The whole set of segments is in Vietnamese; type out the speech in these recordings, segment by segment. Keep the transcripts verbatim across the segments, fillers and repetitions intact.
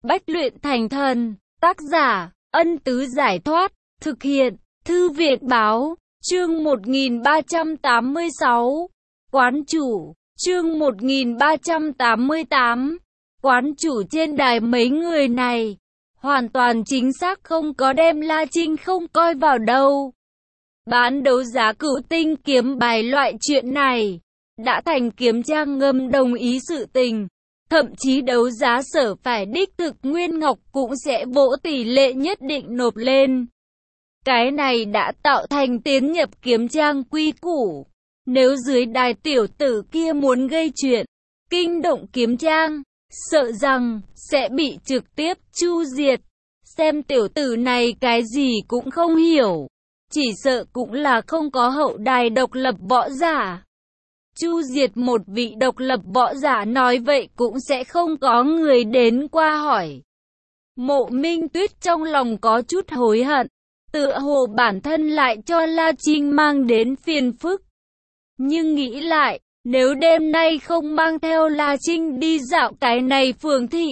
Bách luyện thành thần. Tác giả, Ân Tứ Giải Thoát. Thực hiện, Thư viện Báo. Chương một nghìn ba trăm tám mươi sáu. Quán chủ. Chương một nghìn ba trăm tám mươi tám. Quán chủ trên đài. Mấy người này hoàn toàn chính xác không có đem La Trinh không coi vào đâu. Bán đấu giá cửu tinh kiếm bài loại chuyện này đã thành Kiếm Trang ngầm đồng ý sự tình. Thậm chí đấu giá sở phải đích thực Nguyên Ngọc cũng sẽ vỗ tỷ lệ nhất định nộp lên. Cái này đã tạo thành tiến nhập Kiếm Trang quy củ. Nếu dưới đài tiểu tử kia muốn gây chuyện, kinh động Kiếm Trang, sợ rằng sẽ bị trực tiếp chu diệt. Xem tiểu tử này cái gì cũng không hiểu, chỉ sợ cũng là không có hậu đài độc lập võ giả. Chu diệt một vị độc lập võ giả nói vậy cũng sẽ không có người đến qua hỏi. Mộ Minh Tuyết trong lòng có chút hối hận, tựa hồ bản thân lại cho La Trinh mang đến phiền phức. Nhưng nghĩ lại, nếu đêm nay không mang theo La Trinh đi dạo cái này phường thị,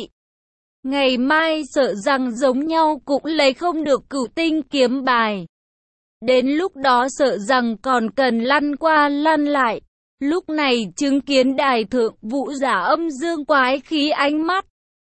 ngày mai sợ rằng giống nhau cũng lấy không được cửu tinh kiếm bài. Đến lúc đó sợ rằng còn cần lăn qua lăn lại. Lúc này chứng kiến đài thượng vũ giả âm dương quái khí ánh mắt,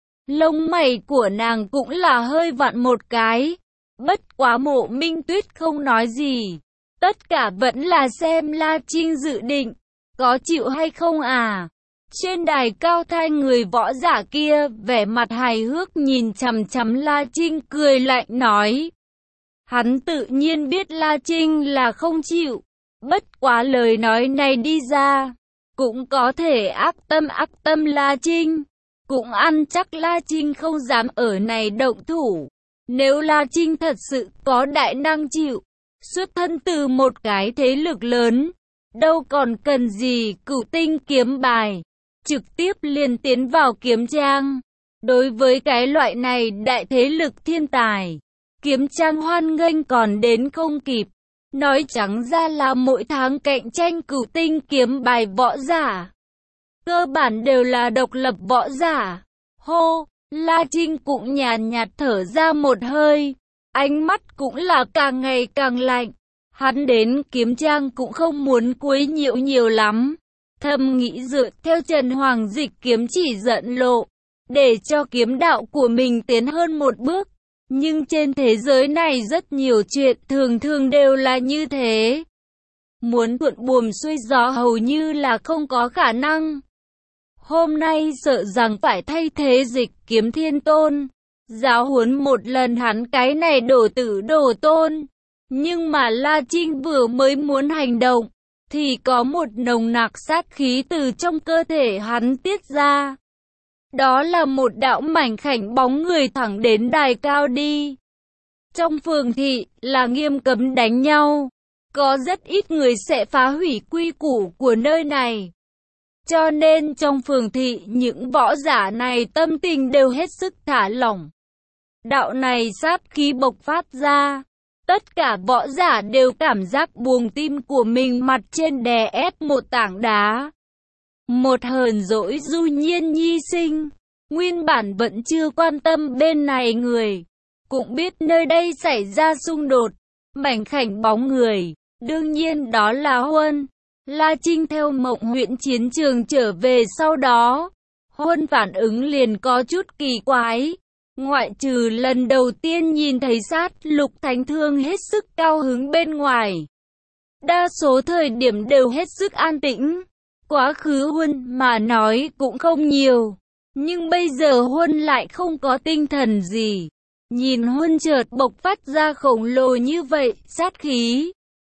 lông mày của nàng cũng là hơi vặn một cái. Bất quá Mộ Minh Tuyết không nói gì, tất cả vẫn là xem La Trinh dự định có chịu hay không à. Trên đài cao thai người võ giả kia vẻ mặt hài hước nhìn chằm chằm La Trinh cười lạnh nói. Hắn tự nhiên biết La Trinh là không chịu. Bất quá lời nói này đi ra, cũng có thể ác tâm ác tâm La Trinh. Cũng ăn chắc La Trinh không dám ở này động thủ. Nếu La Trinh thật sự có đại năng chịu, xuất thân từ một cái thế lực lớn, đâu còn cần gì cửu tinh kiếm bài, trực tiếp liền tiến vào Kiếm Trang. Đối với cái loại này đại thế lực thiên tài, Kiếm Trang hoan nghênh còn đến không kịp. Nói trắng ra là mỗi tháng cạnh tranh cửu tinh kiếm bài võ giả, cơ bản đều là độc lập võ giả. Hô, La Trinh cũng nhàn nhạt thở ra một hơi, ánh mắt cũng là càng ngày càng lạnh. Hắn đến Kiếm Trang cũng không muốn quấy nhiễu nhiều lắm, thầm nghĩ dựa theo Trần Hoàng Dịch kiếm chỉ dẫn lộ, để cho kiếm đạo của mình tiến hơn một bước. Nhưng trên thế giới này rất nhiều chuyện thường thường đều là như thế. Muốn thuận buồm xuôi gió hầu như là không có khả năng. Hôm nay sợ rằng phải thay thế Dịch Kiếm Thiên Tôn, giáo huấn một lần hắn cái này đổ tử đổ tôn. Nhưng mà La Trinh vừa mới muốn hành động, thì có một nồng nặc sát khí từ trong cơ thể hắn tiết ra. Đó là một đạo mảnh khảnh bóng người thẳng đến đài cao đi. Trong phường thị là nghiêm cấm đánh nhau, có rất ít người sẽ phá hủy quy củ của nơi này. Cho nên trong phường thị những võ giả này tâm tình đều hết sức thả lỏng. Đạo này sát khí bộc phát ra, tất cả võ giả đều cảm giác buồng tim của mình mặt trên đè ép một tảng đá. Một hờn dỗi du nhiên nhi sinh, nguyên bản vẫn chưa quan tâm bên này người, cũng biết nơi đây xảy ra xung đột. Mảnh khảnh bóng người, đương nhiên đó là Huân. La Trinh theo Mộng huyện chiến trường trở về sau đó, Huân phản ứng liền có chút kỳ quái. Ngoại trừ lần đầu tiên nhìn thấy sát lục thánh thương hết sức cao hứng bên ngoài, đa số thời điểm đều hết sức an tĩnh. Quá khứ Huân mà nói cũng không nhiều, nhưng bây giờ Huân lại không có tinh thần gì. Nhìn Huân chợt bộc phát ra khổng lồ như vậy, sát khí,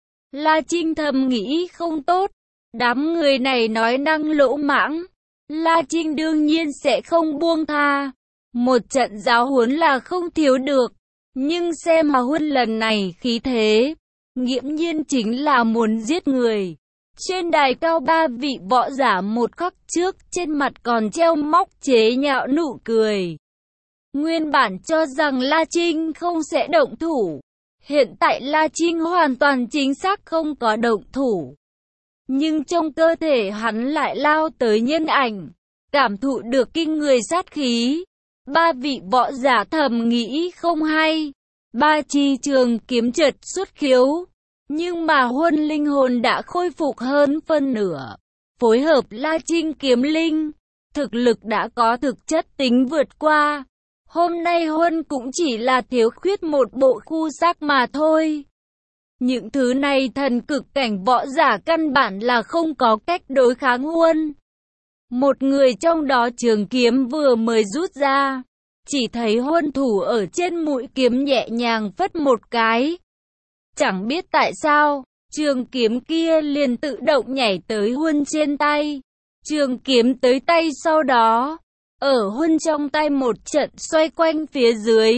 La Trinh thầm nghĩ không tốt. Đám người này nói năng lỗ mãng, La Trinh đương nhiên sẽ không buông tha. Một trận giáo huấn là không thiếu được, nhưng xem mà Huân lần này khí thế, nghiễm nhiên chính là muốn giết người. Trên đài cao ba vị võ giả một khắc trước trên mặt còn treo móc chế nhạo nụ cười. Nguyên bản cho rằng La Trinh không sẽ động thủ, hiện tại La Trinh hoàn toàn chính xác không có động thủ. Nhưng trong cơ thể hắn lại lao tới nhân ảnh, cảm thụ được kinh người sát khí. Ba vị võ giả thầm nghĩ không hay. Ba chi trường kiếm chợt xuất khiếu. Nhưng mà Huân linh hồn đã khôi phục hơn phân nửa. Phối hợp La Trinh kiếm linh. Thực lực đã có thực chất tính vượt qua. Hôm nay Huân cũng chỉ là thiếu khuyết một bộ khu xác mà thôi. Những thứ này thần cực cảnh võ giả căn bản là không có cách đối kháng Huân. Một người trong đó trường kiếm vừa mới rút ra. Chỉ thấy Huân thủ ở trên mũi kiếm nhẹ nhàng phất một cái. Chẳng biết tại sao, trường kiếm kia liền tự động nhảy tới Huân trên tay. Trường kiếm tới tay sau đó, ở Huân trong tay một trận xoay quanh phía dưới,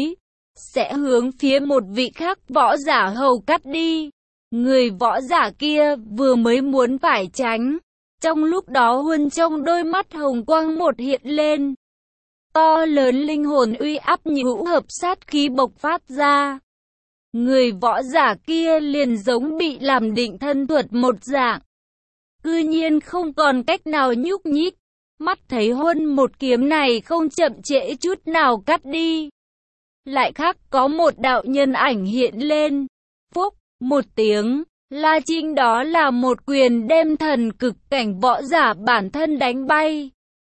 sẽ hướng phía một vị khác võ giả hầu cắt đi. Người võ giả kia vừa mới muốn phải tránh. Trong lúc đó Huân trong đôi mắt hồng quang một hiện lên. To lớn linh hồn uy áp nhũ hợp sát khí bộc phát ra. Người võ giả kia liền giống bị làm định thân thuật một dạng. Cư nhiên không còn cách nào nhúc nhích. Mắt thấy Huân một kiếm này không chậm trễ chút nào cắt đi. Lại khác có một đạo nhân ảnh hiện lên. Phúc, một tiếng, La Trinh đó là một quyền đem thần cực cảnh võ giả bản thân đánh bay.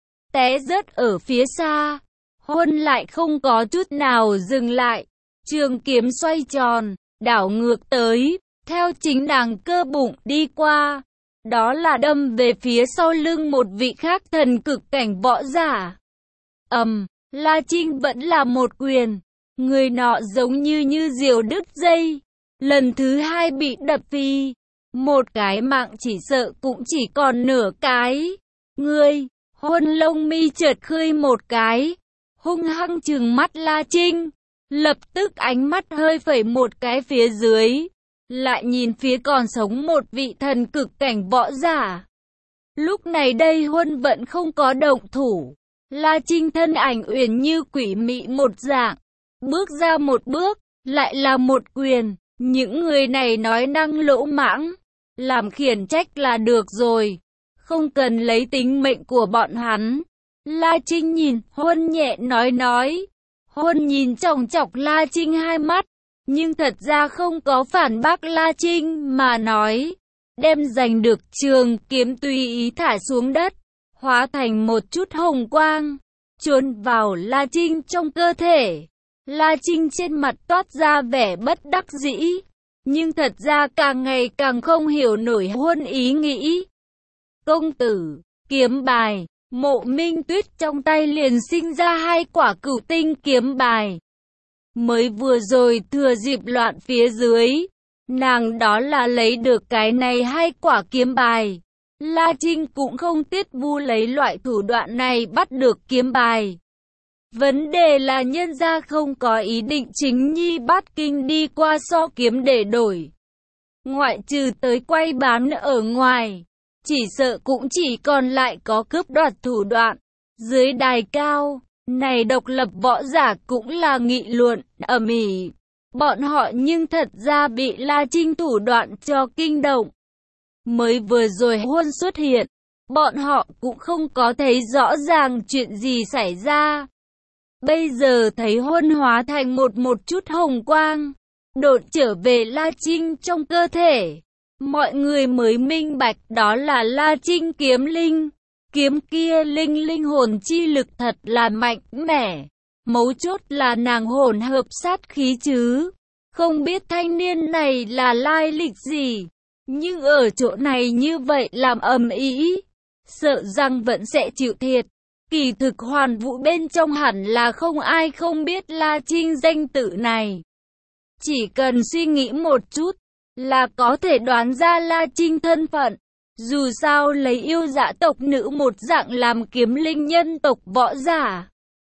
Té rớt ở phía xa. Huân lại không có chút nào dừng lại. Trường kiếm xoay tròn, đảo ngược tới, theo chính đàng cơ bụng đi qua. Đó là đâm về phía sau lưng một vị khác thần cực cảnh võ giả. Ầm, um, La Trinh vẫn là một quyền. Người nọ giống như như diều đứt dây. Lần thứ hai bị đập phi. Một cái mạng chỉ sợ cũng chỉ còn nửa cái. Ngươi, Huân lông mi chợt khơi một cái. Hung hăng trừng mắt La Trinh. Lập tức ánh mắt hơi phẩy một cái phía dưới. Lại nhìn phía còn sống một vị thần cực cảnh võ giả. Lúc này đây Huân vẫn không có động thủ. La Trinh thân ảnh uyển như quỷ mị một dạng. Bước ra một bước, lại là một quyền. Những người này nói năng lỗ mãng. Làm khiển trách là được rồi. Không cần lấy tính mệnh của bọn hắn. La Trinh nhìn, Huân nhẹ nói nói. Huân nhìn chòng chọc La Trinh hai mắt. Nhưng thật ra không có phản bác La Trinh mà nói. Đem giành được trường kiếm tùy ý thả xuống đất. Hóa thành một chút hồng quang. Trốn vào La Trinh trong cơ thể. La Trinh trên mặt toát ra vẻ bất đắc dĩ. Nhưng thật ra càng ngày càng không hiểu nổi Huân ý nghĩ. Công tử, kiếm bài. Mộ Minh Tuyết trong tay liền sinh ra hai quả cửu tinh kiếm bài. Mới vừa rồi thừa dịp loạn phía dưới, nàng đó là lấy được cái này hai quả kiếm bài. La Trinh cũng không tiết vu lấy loại thủ đoạn này bắt được kiếm bài. Vấn đề là nhân gia không có ý định chính nhi bát kinh đi qua so kiếm để đổi. Ngoại trừ tới quay bán ở ngoài, chỉ sợ cũng chỉ còn lại có cướp đoạt thủ đoạn. Dưới đài cao, này độc lập võ giả cũng là nghị luận ầm ĩ. Bọn họ nhưng thật ra bị La Trinh thủ đoạn cho kinh động. Mới vừa rồi Huân xuất hiện, bọn họ cũng không có thấy rõ ràng chuyện gì xảy ra. Bây giờ thấy Huân hóa thành một một chút hồng quang, đột trở về La Trinh trong cơ thể. Mọi người mới minh bạch đó là La Trinh kiếm linh. Kiếm kia linh linh hồn chi lực thật là mạnh mẽ. Mấu chốt là nàng hồn hợp sát khí chứ. Không biết thanh niên này là lai lịch gì. Nhưng ở chỗ này như vậy làm ầm ĩ, sợ rằng vẫn sẽ chịu thiệt. Kỳ thực Hoàn Vũ bên trong hẳn là không ai không biết La Trinh danh tự này. Chỉ cần suy nghĩ một chút là có thể đoán ra La Trinh thân phận. Dù sao lấy yêu dạ tộc nữ một dạng làm kiếm linh nhân tộc võ giả,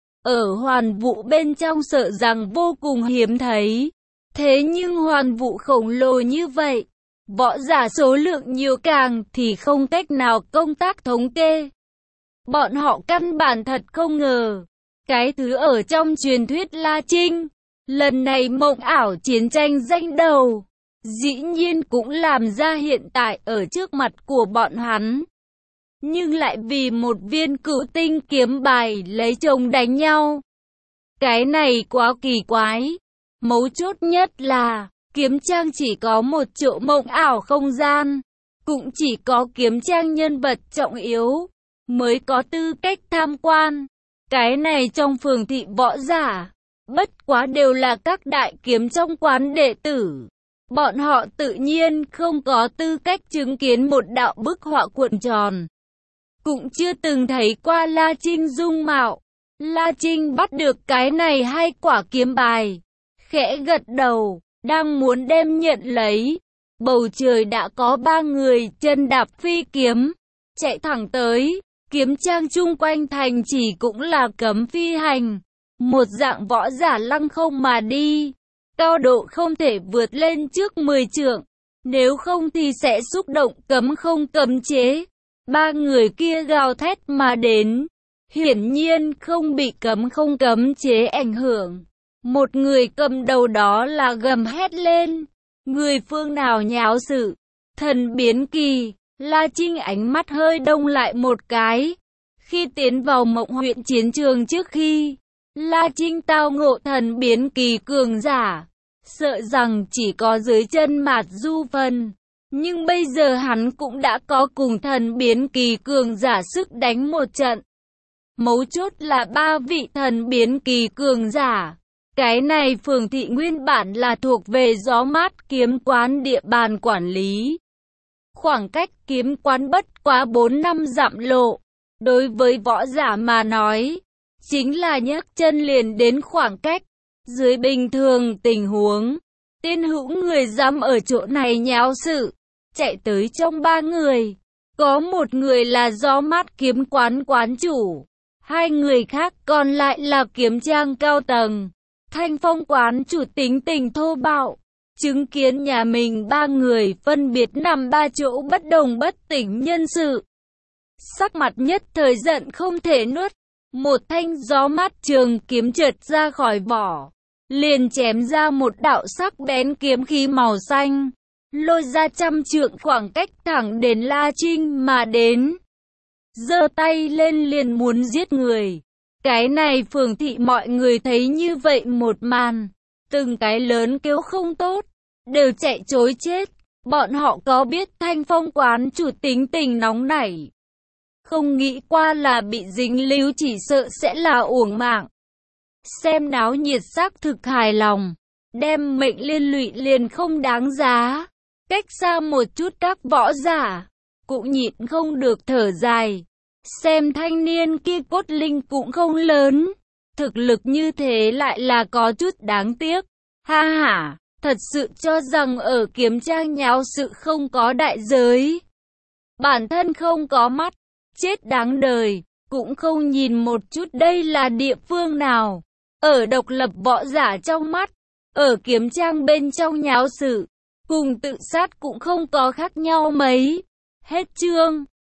ở Hoàn Vũ bên trong sợ rằng vô cùng hiếm thấy. Thế nhưng Hoàn Vũ khổng lồ như vậy, võ giả số lượng nhiều càng thì không cách nào công tác thống kê. Bọn họ căn bản thật không ngờ, cái thứ ở trong truyền thuyết La Trinh, lần này mộng ảo chiến tranh danh đầu, dĩ nhiên cũng làm ra hiện tại ở trước mặt của bọn hắn. Nhưng lại vì một viên cửu tinh kiếm bài lấy chồng đánh nhau. Cái này quá kỳ quái. Mấu chốt nhất là, kiếm trang chỉ có một chỗ mộng ảo không gian. Cũng chỉ có kiếm trang nhân vật trọng yếu, mới có tư cách tham quan. Cái này trong phường thị võ giả, bất quá đều là các đại kiếm trong quán đệ tử. Bọn họ tự nhiên không có tư cách chứng kiến một đạo bức họa cuộn tròn. Cũng chưa từng thấy qua La Trinh dung mạo. La Trinh bắt được cái này hai quả kiếm bài, khẽ gật đầu, đang muốn đem nhận lấy. Bầu trời đã có ba người chân đạp phi kiếm, chạy thẳng tới. Kiếm trang chung quanh thành chỉ cũng là cấm phi hành. Một dạng võ giả lăng không mà đi. Cao độ không thể vượt lên trước mười trượng. Nếu không thì sẽ xúc động cấm không cấm chế. Ba người kia gào thét mà đến. Hiển nhiên không bị cấm không cấm chế ảnh hưởng. Một người cầm đầu đó là gầm hét lên. Người phương nào nháo sự? Thần biến kỳ. La Trinh ánh mắt hơi đông lại một cái. Khi tiến vào Mộng huyện chiến trường trước khi, La Trinh tao ngộ thần biến kỳ cường giả. Sợ rằng chỉ có dưới chân Mạt Du Phân. Nhưng bây giờ hắn cũng đã có cùng thần biến kỳ cường giả sức đánh một trận. Mấu chốt là ba vị thần biến kỳ cường giả. Cái này phường thị nguyên bản là thuộc về Gió Mát kiếm quán địa bàn quản lý. Khoảng cách kiếm quán bất quá bốn năm dặm lộ. Đối với võ giả mà nói, chính là nhấc chân liền đến khoảng cách. Dưới bình thường tình huống, tiên hữu người dám ở chỗ này nháo sự. Chạy tới trong ba người, có một người là Gió Mát kiếm quán quán chủ. Hai người khác còn lại là kiếm trang cao tầng. Thanh Phong quán chủ tính tình thô bạo. Chứng kiến nhà mình ba người phân biệt nằm ba chỗ bất đồng bất tỉnh nhân sự. Sắc mặt nhất thời giận không thể nuốt. Một thanh Gió Mát trường kiếm trượt ra khỏi vỏ. Liền chém ra một đạo sắc bén kiếm khí màu xanh. Lôi ra trăm trượng khoảng cách thẳng đến La Trinh mà đến. Giơ tay lên liền muốn giết người. Cái này phường thị mọi người thấy như vậy một màn. Từng cái lớn kêu không tốt. Đều chạy trối chết. Bọn họ có biết Thanh Phong quán chủ tính tình nóng nảy. Không nghĩ qua là bị dính líu chỉ sợ sẽ là uổng mạng. Xem náo nhiệt xác thực hài lòng. Đem mệnh liên lụy liền không đáng giá. Cách xa một chút các võ giả. Cũng nhịn không được thở dài. Xem thanh niên kia cốt linh cũng không lớn. Thực lực như thế lại là có chút đáng tiếc. Ha ha, thật sự cho rằng ở kiếm trang nháo sự không có đại giới. Bản thân không có mắt, chết đáng đời, cũng không nhìn một chút đây là địa phương nào. Ở độc lập võ giả trong mắt, ở kiếm trang bên trong nháo sự, cùng tự sát cũng không có khác nhau mấy. Hết chương.